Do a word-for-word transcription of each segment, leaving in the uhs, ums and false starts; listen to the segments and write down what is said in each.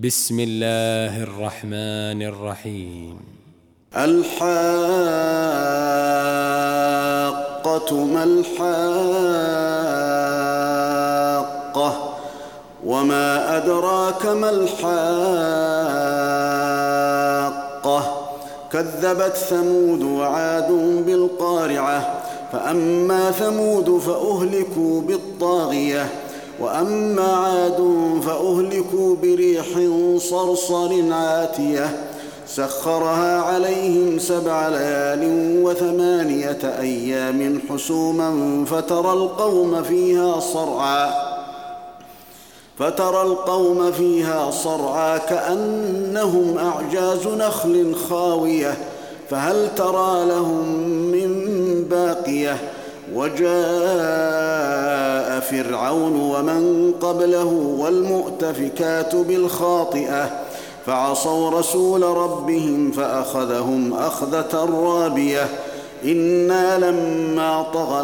بسم الله الرحمن الرحيم. الحاقة ما الحاقة وما أدراك ما الحاقة كذبت ثمود وعاد بالقارعة فأما ثمود فأهلكوا بالطاغية وأما عاد فأهلكوا بريح صرصر عاتية سخرها عليهم سبع ليال وثمانية أيام حسوما فترى القوم فيها صرعا فترى القوم فيها صرعا كأنهم أعجاز نخل خاوية فهل ترى لهم من باقية وجاء فرعون ومن قبله والمؤتفكات بالخاطئة فعصوا رسول ربهم فأخذهم أخذة رابية إنا لما طغى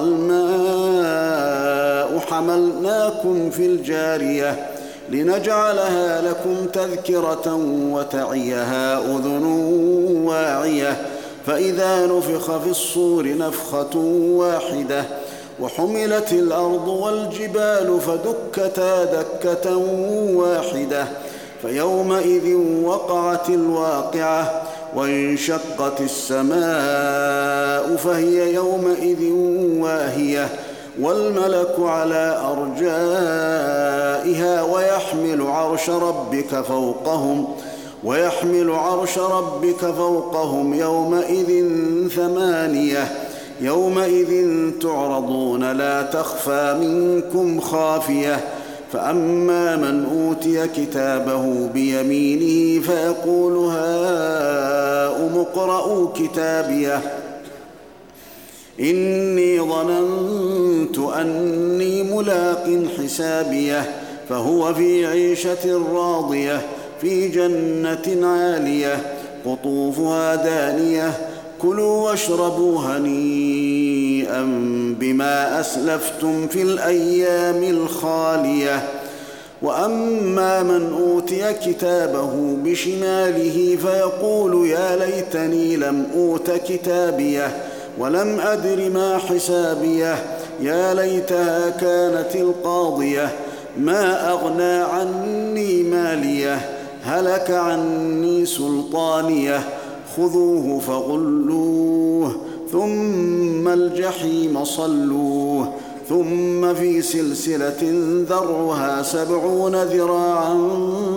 الماء حملناكم في الجارية لنجعلها لكم تذكرة وتعيها أذن واعية فإذا نفخ في الصور نفخة واحدة وحملت الأرض والجبال فدكتا دكة واحدة فيومئذ وقعت الواقعة وانشقت السماء فهي يومئذ واهية والملك على أرجائها ويحمل عرش ربك فوقهم ويحمل عرش ربك فوقهم يومئذ ثمانية يومئذ تعرضون لا تخفى منكم خافية فأما من أوتي كتابه بيمينه فيقول هاؤم اقرءوا كتابيه إني ظننت أني ملاق حسابيه فهو في عيشة راضية في جنة عالية قطوفها دانية كلوا واشربوا هنيئا بما أسلفتم في الأيام الخالية وأما من أوتي كتابه بشماله فيقول يا ليتني لم أوت كتابيه ولم أدر ما حسابيه يا ليتها كانت القاضية ما أغنى عني ماليه هلك عني سلطانيه خذوه فغلوه ثم الجحيم صلوه ثم في سلسلة ذرعها سبعون ذراعا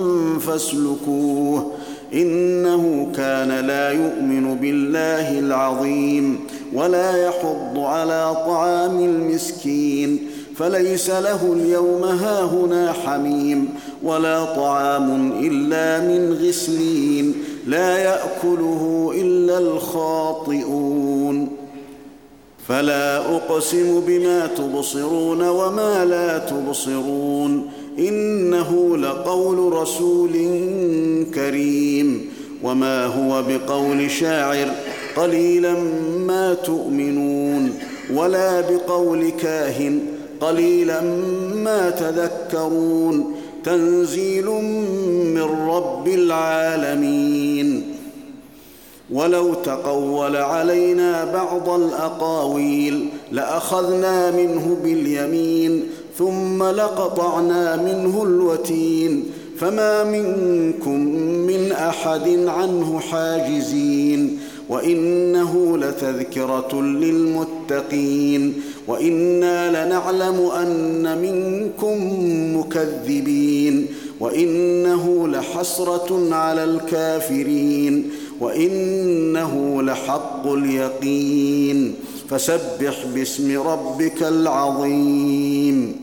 فاسلكوه إنه كان لا يؤمن بالله العظيم ولا يحض على طعام المسكين فليس له اليوم هاهنا حميم ولا طعام إلا من غسلين لا يأكله إلا الخاطئون فلا أقسم بما تبصرون وما لا تبصرون إنه لقول رسول كريم وما هو بقول شاعر قليلا ما تؤمنون ولا بقول كاهن قليلا ما تذكرون تنزيل من رب العالمين ولو تقول علينا بعض الأقاويل لأخذنا منه باليمين ثم لقطعنا منه الوتين فما منكم من أحد عنه حاجزين وإنه لتذكرة للمتقين وإنا لنعلم أن منكم مكذبين وإنه لحسرة على الكافرين وإنه لحق اليقين فسبح باسم ربك العظيم.